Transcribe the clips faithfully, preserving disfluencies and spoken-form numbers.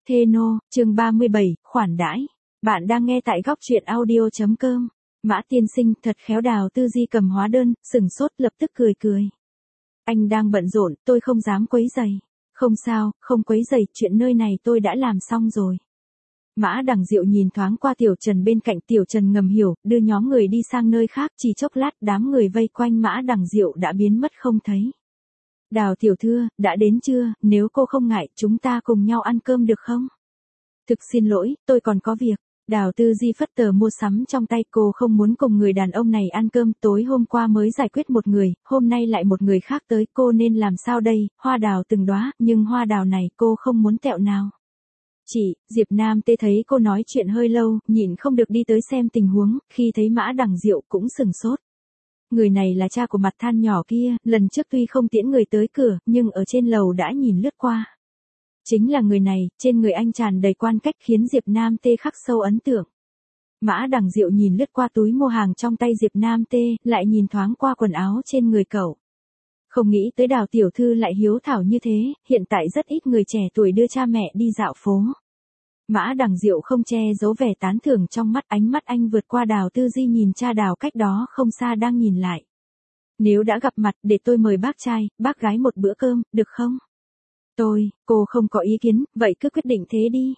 Thê nô, chương ba mươi bảy, khoản đãi. Bạn đang nghe tại góc truyện audio.com. Mã tiên sinh thật khéo. Đào Tư Di cầm hóa đơn, sừng sốt lập tức cười cười. Anh đang bận rộn, tôi không dám quấy rầy. Không sao, không quấy rầy, chuyện nơi này tôi đã làm xong rồi. Mã Đằng Diệu nhìn thoáng qua Tiểu Trần bên cạnh. Tiểu Trần ngầm hiểu, đưa nhóm người đi sang nơi khác. Chỉ chốc lát đám người vây quanh Mã Đằng Diệu đã biến mất không thấy. Đào tiểu thư, đã đến chưa, nếu cô không ngại, chúng ta cùng nhau ăn cơm được không? Thực xin lỗi, tôi còn có việc. Đào Tư Di phất tờ mua sắm trong tay. Cô không muốn cùng người đàn ông này ăn cơm. Tối hôm qua mới giải quyết một người, hôm nay lại một người khác tới. Cô nên làm sao đây? Hoa đào từng đóa, nhưng hoa đào này cô không muốn tẹo nào. Chị, Diệp Nam Tê thấy cô nói chuyện hơi lâu, nhịn không được đi tới xem tình huống. Khi thấy Mã Đằng Diệu cũng sừng sốt. Người này là cha của mặt than nhỏ kia, lần trước tuy không tiễn người tới cửa, nhưng ở trên lầu đã nhìn lướt qua. Chính là người này, trên người anh tràn đầy quan cách khiến Diệp Nam Tê khắc sâu ấn tượng. Mã Đằng Diệu nhìn lướt qua túi mua hàng trong tay Diệp Nam Tê, lại nhìn thoáng qua quần áo trên người cậu. Không nghĩ tới Đào tiểu thư lại hiếu thảo như thế, hiện tại rất ít người trẻ tuổi đưa cha mẹ đi dạo phố. Mã Đằng Diệu không che giấu vẻ tán thưởng trong mắt, ánh mắt anh vượt qua Đào Tư Di nhìn cha Đào cách đó không xa đang nhìn lại. Nếu đã gặp mặt, để tôi mời bác trai, bác gái một bữa cơm, được không? Tôi, cô không có ý kiến, vậy cứ quyết định thế đi.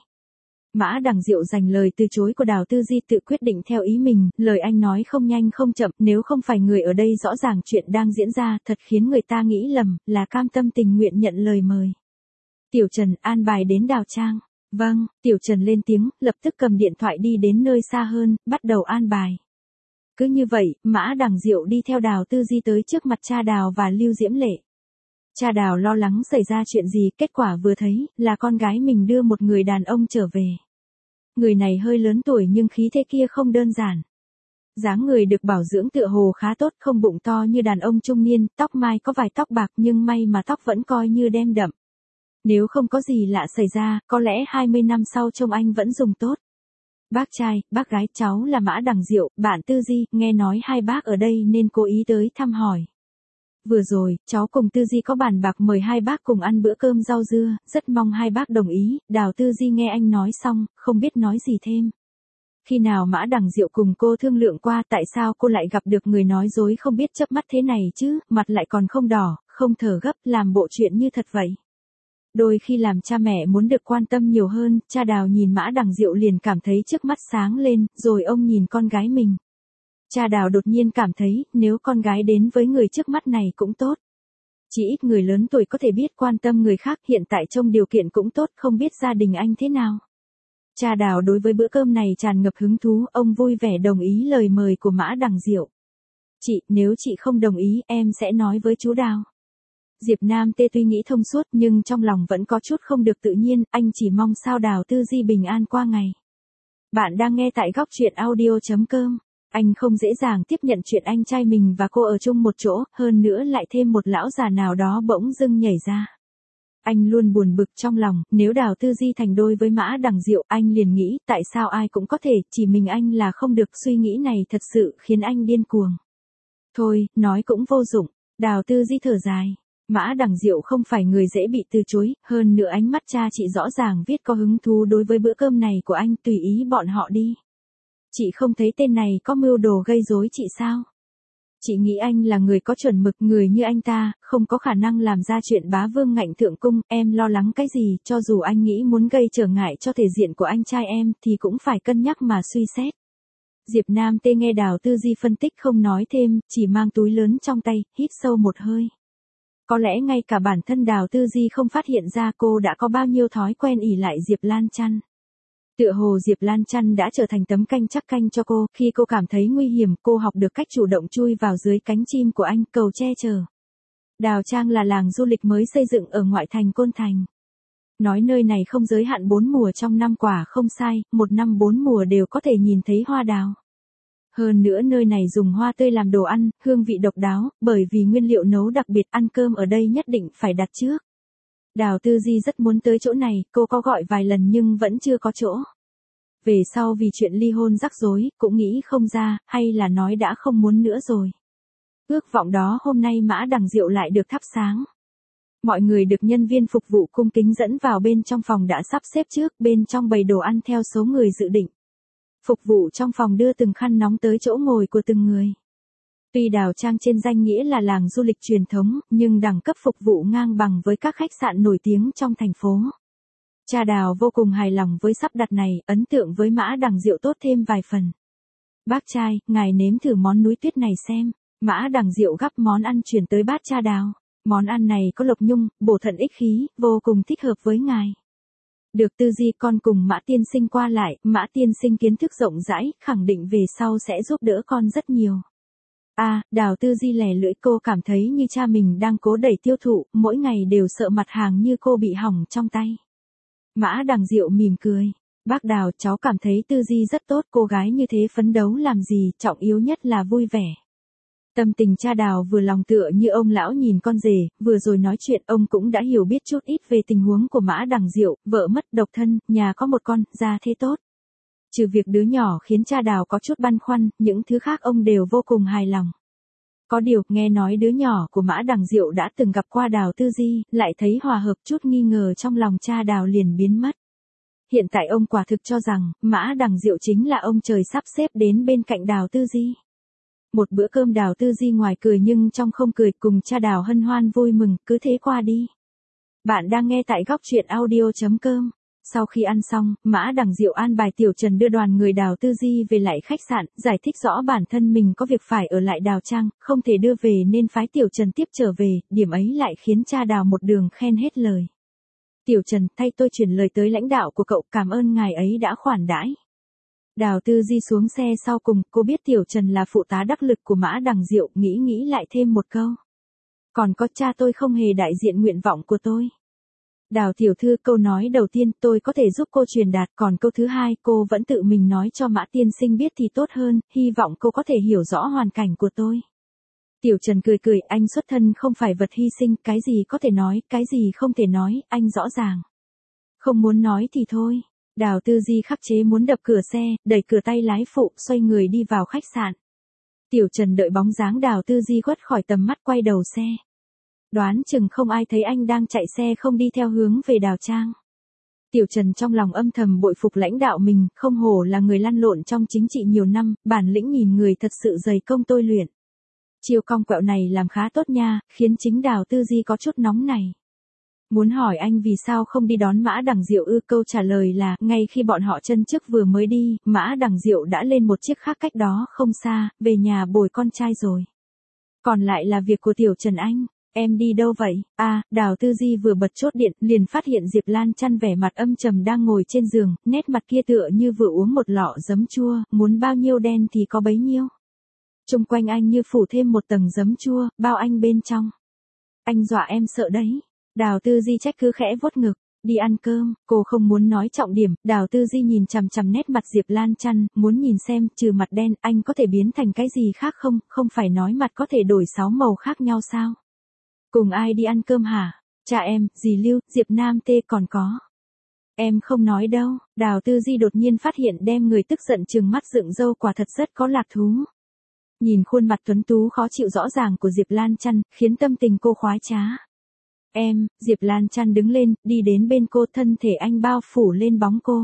Mã Đằng Diệu dành lời từ chối của Đào Tư Di tự quyết định theo ý mình, lời anh nói không nhanh không chậm, nếu không phải người ở đây rõ ràng chuyện đang diễn ra thật khiến người ta nghĩ lầm, là cam tâm tình nguyện nhận lời mời. Tiểu Trần an bài đến Đào Trang. Vâng, Tiểu Trần lên tiếng, lập tức cầm điện thoại đi đến nơi xa hơn, bắt đầu an bài. Cứ như vậy, Mã Đằng Diệu đi theo Đào Tư Di tới trước mặt cha Đào và Lưu Diễm Lệ. Cha Đào lo lắng xảy ra chuyện gì, kết quả vừa thấy, là con gái mình đưa một người đàn ông trở về. Người này hơi lớn tuổi nhưng khí thế kia không đơn giản. Dáng người được bảo dưỡng tựa hồ khá tốt, không bụng to như đàn ông trung niên, tóc mai có vài tóc bạc nhưng may mà tóc vẫn coi như đen đậm. Nếu không có gì lạ xảy ra, có lẽ hai mươi năm sau trông anh vẫn dùng tốt. Bác trai, bác gái, cháu là Mã Đằng Diệu, bạn Tư Di, nghe nói hai bác ở đây nên cố ý tới thăm hỏi. Vừa rồi, cháu cùng Tư Di có bàn bạc mời hai bác cùng ăn bữa cơm rau dưa, rất mong hai bác đồng ý. Đào Tư Di nghe anh nói xong, không biết nói gì thêm. Khi nào Mã Đằng Diệu cùng cô thương lượng qua tại sao cô lại gặp được người nói dối không biết chớp mắt thế này chứ, mặt lại còn không đỏ, không thở gấp, làm bộ chuyện như thật vậy. Đôi khi làm cha mẹ muốn được quan tâm nhiều hơn, cha Đào nhìn Mã Đằng Diệu liền cảm thấy trước mắt sáng lên, rồi ông nhìn con gái mình. Cha Đào đột nhiên cảm thấy, nếu con gái đến với người trước mắt này cũng tốt. Chỉ ít người lớn tuổi có thể biết quan tâm người khác, hiện tại trông điều kiện cũng tốt, không biết gia đình anh thế nào. Cha Đào đối với bữa cơm này tràn ngập hứng thú, ông vui vẻ đồng ý lời mời của Mã Đằng Diệu. Chị, nếu chị không đồng ý, em sẽ nói với chú Đào. Diệp Nam Tê tuy nghĩ thông suốt nhưng trong lòng vẫn có chút không được tự nhiên, anh chỉ mong sao Đào Tư Di bình an qua ngày. Bạn đang nghe tại góc truyện audio.com. Anh không dễ dàng tiếp nhận chuyện anh trai mình và cô ở chung một chỗ, hơn nữa lại thêm một lão già nào đó bỗng dưng nhảy ra. Anh luôn buồn bực trong lòng, nếu Đào Tư Di thành đôi với Mã Đằng Diệu, anh liền nghĩ tại sao ai cũng có thể, chỉ mình anh là không được. Suy nghĩ này thật sự khiến anh điên cuồng. Thôi, nói cũng vô dụng. Đào Tư Di thở dài. Mã Đằng Diệu không phải người dễ bị từ chối, hơn nữa ánh mắt cha chị rõ ràng viết có hứng thú đối với bữa cơm này của anh, tùy ý bọn họ đi. Chị không thấy tên này có mưu đồ gây rối chị sao? Chị nghĩ anh là người có chuẩn mực, người như anh ta, không có khả năng làm ra chuyện bá vương ngạnh thượng cung, em lo lắng cái gì, cho dù anh nghĩ muốn gây trở ngại cho thể diện của anh trai em thì cũng phải cân nhắc mà suy xét. Diệp Nam Tê nghe Đào Tư Di phân tích không nói thêm, chỉ mang túi lớn trong tay, hít sâu một hơi. Có lẽ ngay cả bản thân Đào Tư Di không phát hiện ra cô đã có bao nhiêu thói quen ỷ lại Diệp Lan Chăn. Tựa hồ Diệp Lan Chăn đã trở thành tấm canh chắc canh cho cô, khi cô cảm thấy nguy hiểm, cô học được cách chủ động chui vào dưới cánh chim của anh, cầu che chở. Đào Trang là làng du lịch mới xây dựng ở ngoại thành Côn Thành. Nói nơi này không giới hạn bốn mùa trong năm quả không sai, một năm bốn mùa đều có thể nhìn thấy hoa đào. Hơn nữa nơi này dùng hoa tươi làm đồ ăn, hương vị độc đáo, bởi vì nguyên liệu nấu đặc biệt, ăn cơm ở đây nhất định phải đặt trước. Đào Tư Di rất muốn tới chỗ này, cô có gọi vài lần nhưng vẫn chưa có chỗ. Về sau vì chuyện ly hôn rắc rối, cũng nghĩ không ra, hay là nói đã không muốn nữa rồi. Ước vọng đó hôm nay Mã Đằng Diệu lại được thắp sáng. Mọi người được nhân viên phục vụ cung kính dẫn vào bên trong phòng đã sắp xếp trước, bên trong bày đồ ăn theo số người dự định. Phục vụ trong phòng đưa từng khăn nóng tới chỗ ngồi của từng người. Tuy Đào Trang trên danh nghĩa là làng du lịch truyền thống, nhưng đẳng cấp phục vụ ngang bằng với các khách sạn nổi tiếng trong thành phố. Cha Đào vô cùng hài lòng với sắp đặt này, ấn tượng với Mã Đằng Diệu tốt thêm vài phần. Bác trai, ngài nếm thử món núi tuyết này xem. Mã Đằng Diệu gắp món ăn chuyển tới bát cha Đào. Món ăn này có lộc nhung, bổ thận ích khí, vô cùng thích hợp với ngài. Được Tư Di con cùng Mã tiên sinh qua lại, Mã tiên sinh kiến thức rộng rãi, khẳng định về sau sẽ giúp đỡ con rất nhiều. À, Đào Tư Di lè lưỡi, cô cảm thấy như cha mình đang cố đẩy tiêu thụ, mỗi ngày đều sợ mặt hàng như cô bị hỏng trong tay. Mã Đằng Diệu mỉm cười. Bác Đào, cháu cảm thấy Tư Di rất tốt, cô gái như thế phấn đấu làm gì, trọng yếu nhất là vui vẻ. Tâm tình cha Đào vừa lòng tựa như ông lão nhìn con rể, vừa rồi nói chuyện ông cũng đã hiểu biết chút ít về tình huống của Mã Đằng Diệu, vợ mất độc thân, nhà có một con, gia thế tốt. Trừ việc đứa nhỏ khiến cha Đào có chút băn khoăn, những thứ khác ông đều vô cùng hài lòng. Có điều, nghe nói đứa nhỏ của Mã Đằng Diệu đã từng gặp qua Đào Tư Di, lại thấy hòa hợp, chút nghi ngờ trong lòng cha Đào liền biến mất. Hiện tại ông quả thực cho rằng, Mã Đằng Diệu chính là ông trời sắp xếp đến bên cạnh Đào Tư Di. Một bữa cơm Đào Tư Di ngoài cười nhưng trong không cười, cùng cha Đào hân hoan vui mừng, cứ thế qua đi. Bạn đang nghe tại góc truyện audio chấm com. Sau khi ăn xong, Mã Đằng Diệu an bài Tiểu Trần đưa đoàn người Đào Tư Di về lại khách sạn, giải thích rõ bản thân mình có việc phải ở lại Đào Trang, không thể đưa về nên phái Tiểu Trần tiếp trở về, điểm ấy lại khiến cha Đào một đường khen hết lời. Tiểu Trần, thay tôi chuyển lời tới lãnh đạo của cậu, cảm ơn ngài ấy đã khoản đãi. Đào Tư Di xuống xe sau cùng, cô biết Tiểu Trần là phụ tá đắc lực của Mã Đằng Diệu, nghĩ nghĩ lại thêm một câu. Còn có cha tôi không hề đại diện nguyện vọng của tôi. Đào tiểu thư, câu nói đầu tiên tôi có thể giúp cô truyền đạt, còn câu thứ hai cô vẫn tự mình nói cho Mã tiên sinh biết thì tốt hơn, hy vọng cô có thể hiểu rõ hoàn cảnh của tôi. Tiểu Trần cười cười, anh xuất thân không phải vật hy sinh, cái gì có thể nói, cái gì không thể nói, anh rõ ràng. Không muốn nói thì thôi. Đào Tư Di khắc chế muốn đập cửa xe, đẩy cửa tay lái phụ, xoay người đi vào khách sạn. Tiểu Trần đợi bóng dáng Đào Tư Di khuất khỏi tầm mắt quay đầu xe. Đoán chừng không ai thấy anh đang chạy xe không đi theo hướng về Đào Trang. Tiểu Trần trong lòng âm thầm bội phục lãnh đạo mình, không hổ là người lăn lộn trong chính trị nhiều năm, bản lĩnh nhìn người thật sự dày công tôi luyện. Chiêu cong quẹo này làm khá tốt nha, khiến chính Đào Tư Di có chút nóng này. Muốn hỏi anh vì sao không đi đón Mã Đằng Diệu ư? Câu trả lời là, ngay khi bọn họ chân trước vừa mới đi, Mã Đằng Diệu đã lên một chiếc khác cách đó không xa, về nhà bồi con trai rồi. Còn lại là việc của Tiểu Trần anh. Em đi đâu vậy? À, Đào Tư Di vừa bật chốt điện, liền phát hiện Diệp Lan Chăn vẻ mặt âm trầm đang ngồi trên giường, nét mặt kia tựa như vừa uống một lọ giấm chua, muốn bao nhiêu đen thì có bấy nhiêu. Xung quanh anh như phủ thêm một tầng giấm chua, bao anh bên trong. Anh dọa em sợ đấy. Đào Tư Di trách cứ khẽ vuốt ngực. Đi ăn cơm, cô không muốn nói trọng điểm, Đào Tư Di nhìn chằm chằm nét mặt Diệp Lan Chăn, muốn nhìn xem, trừ mặt đen, anh có thể biến thành cái gì khác không, không phải nói mặt có thể đổi sáu màu khác nhau sao? Cùng ai đi ăn cơm hả? Cha em, dì Lưu, Diệp Nam Tê còn có. Em không nói đâu. Đào Tư Di đột nhiên phát hiện đem người tức giận trừng mắt dựng râu quả thật rất có lạc thú. Nhìn khuôn mặt tuấn tú khó chịu rõ ràng của Diệp Lan Chăn, khiến tâm tình cô khoái trá. Em, Diệp Lan Chăn đứng lên, đi đến bên cô, thân thể anh bao phủ lên bóng cô.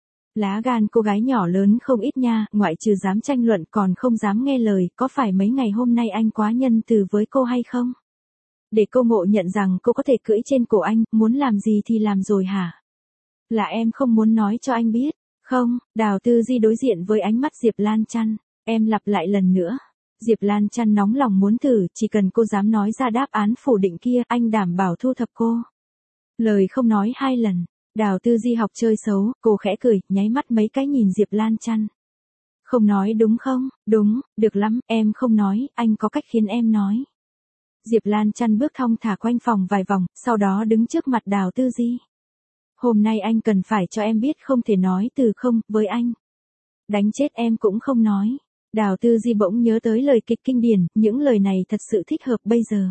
Lá gan cô gái nhỏ lớn không ít nha, ngoại trừ dám tranh luận còn không dám nghe lời, có phải mấy ngày hôm nay anh quá nhân từ với cô hay không? Để cô ngộ nhận rằng cô có thể cưỡi trên cổ anh, muốn làm gì thì làm rồi hả? Là em không muốn nói cho anh biết. Không, Đào Tư Di đối diện với ánh mắt Diệp Lan Chăn. Em lặp lại lần nữa. Diệp Lan Chăn nóng lòng muốn thử, chỉ cần cô dám nói ra đáp án phủ định kia, anh đảm bảo thu thập cô. Lời không nói hai lần. Đào Tư Di học chơi xấu, cô khẽ cười, nháy mắt mấy cái nhìn Diệp Lan Chăn. Không nói đúng không? Đúng, được lắm, em không nói, anh có cách khiến em nói. Diệp Lan Chăn bước thong thả quanh phòng vài vòng, sau đó đứng trước mặt Đào Tư Di. Hôm nay anh cần phải cho em biết không thể nói từ không, với anh. Đánh chết em cũng không nói. Đào Tư Di bỗng nhớ tới lời kịch kinh điển, những lời này thật sự thích hợp bây giờ.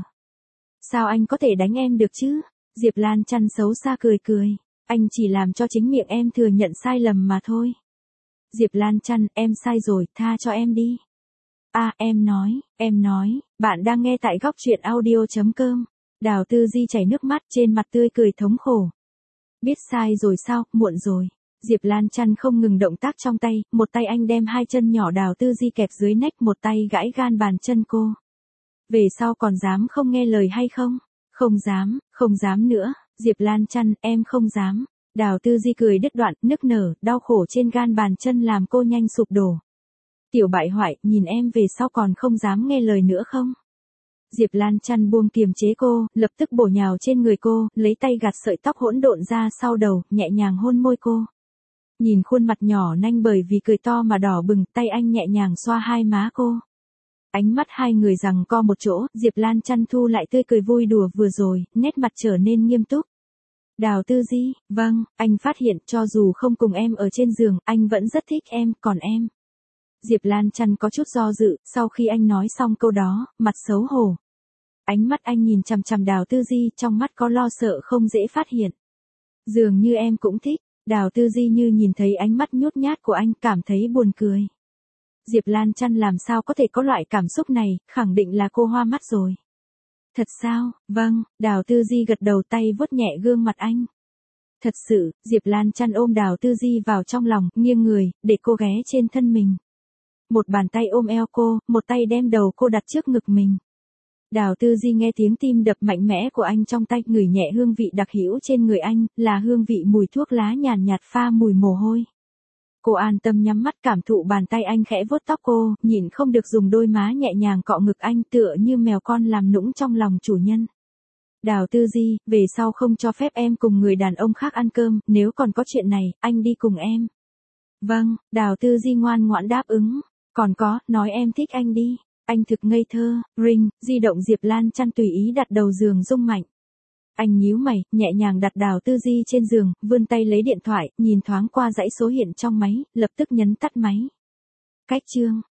Sao anh có thể đánh em được chứ? Diệp Lan Chăn xấu xa cười cười. Anh chỉ làm cho chính miệng em thừa nhận sai lầm mà thôi. Diệp Lan Chăn, em sai rồi, tha cho em đi. À, em nói, em nói, bạn đang nghe tại góc truyện audio chấm com. Đào Tư Di chảy nước mắt, trên mặt tươi cười thống khổ. Biết sai rồi sao, muộn rồi. Diệp Lan Chăn không ngừng động tác trong tay, một tay anh đem hai chân nhỏ Đào Tư Di kẹp dưới nách, một tay gãi gan bàn chân cô. Về sau còn dám không nghe lời hay không? Không dám, không dám nữa. Diệp Lan Chăn, em không dám. Đào Tư Di cười đứt đoạn, nức nở, đau khổ trên gan bàn chân làm cô nhanh sụp đổ. Tiểu bại hoại, nhìn em về sau còn không dám nghe lời nữa không? Diệp Lan Chăn buông kiềm chế cô, lập tức bổ nhào trên người cô, lấy tay gạt sợi tóc hỗn độn ra sau đầu, nhẹ nhàng hôn môi cô. Nhìn khuôn mặt nhỏ nanh bởi vì cười to mà đỏ bừng, tay anh nhẹ nhàng xoa hai má cô. Ánh mắt hai người giằng co một chỗ, Diệp Lan Chăn thu lại tươi cười vui đùa vừa rồi, nét mặt trở nên nghiêm túc. Đào Tư Di, vâng, anh phát hiện cho dù không cùng em ở trên giường, anh vẫn rất thích em, còn em. Diệp Lan Chăn có chút do dự, sau khi anh nói xong câu đó, mặt xấu hổ. Ánh mắt anh nhìn chằm chằm Đào Tư Di, trong mắt có lo sợ không dễ phát hiện. Dường như em cũng thích. Đào Tư Di như nhìn thấy ánh mắt nhút nhát của anh, cảm thấy buồn cười. Diệp Lan Chăn làm sao có thể có loại cảm xúc này, khẳng định là cô hoa mắt rồi. Thật sao, vâng, Đào Tư Di gật đầu, tay vuốt nhẹ gương mặt anh. Thật sự, Diệp Lan Chăn ôm Đào Tư Di vào trong lòng, nghiêng người, để cô ghé trên thân mình. Một bàn tay ôm eo cô, một tay đem đầu cô đặt trước ngực mình. Đào Tư Di nghe tiếng tim đập mạnh mẽ của anh trong tay, ngửi nhẹ hương vị đặc hữu trên người anh, là hương vị mùi thuốc lá nhàn nhạt pha mùi mồ hôi. Cô an tâm nhắm mắt cảm thụ bàn tay anh khẽ vuốt tóc cô, nhịn không được dùng đôi má nhẹ nhàng cọ ngực anh, tựa như mèo con làm nũng trong lòng chủ nhân. Đào Tư Di, về sau không cho phép em cùng người đàn ông khác ăn cơm, nếu còn có chuyện này, anh đi cùng em. Vâng, Đào Tư Di ngoan ngoãn đáp ứng. Còn có, nói em thích anh đi. Anh thực ngây thơ. Ring, di động Diệp Lan Chăn tùy ý đặt đầu giường rung mạnh. Anh nhíu mày, nhẹ nhàng đặt Đào Tư Di trên giường, vươn tay lấy điện thoại, nhìn thoáng qua dãy số hiện trong máy, lập tức nhấn tắt máy. Cách chương.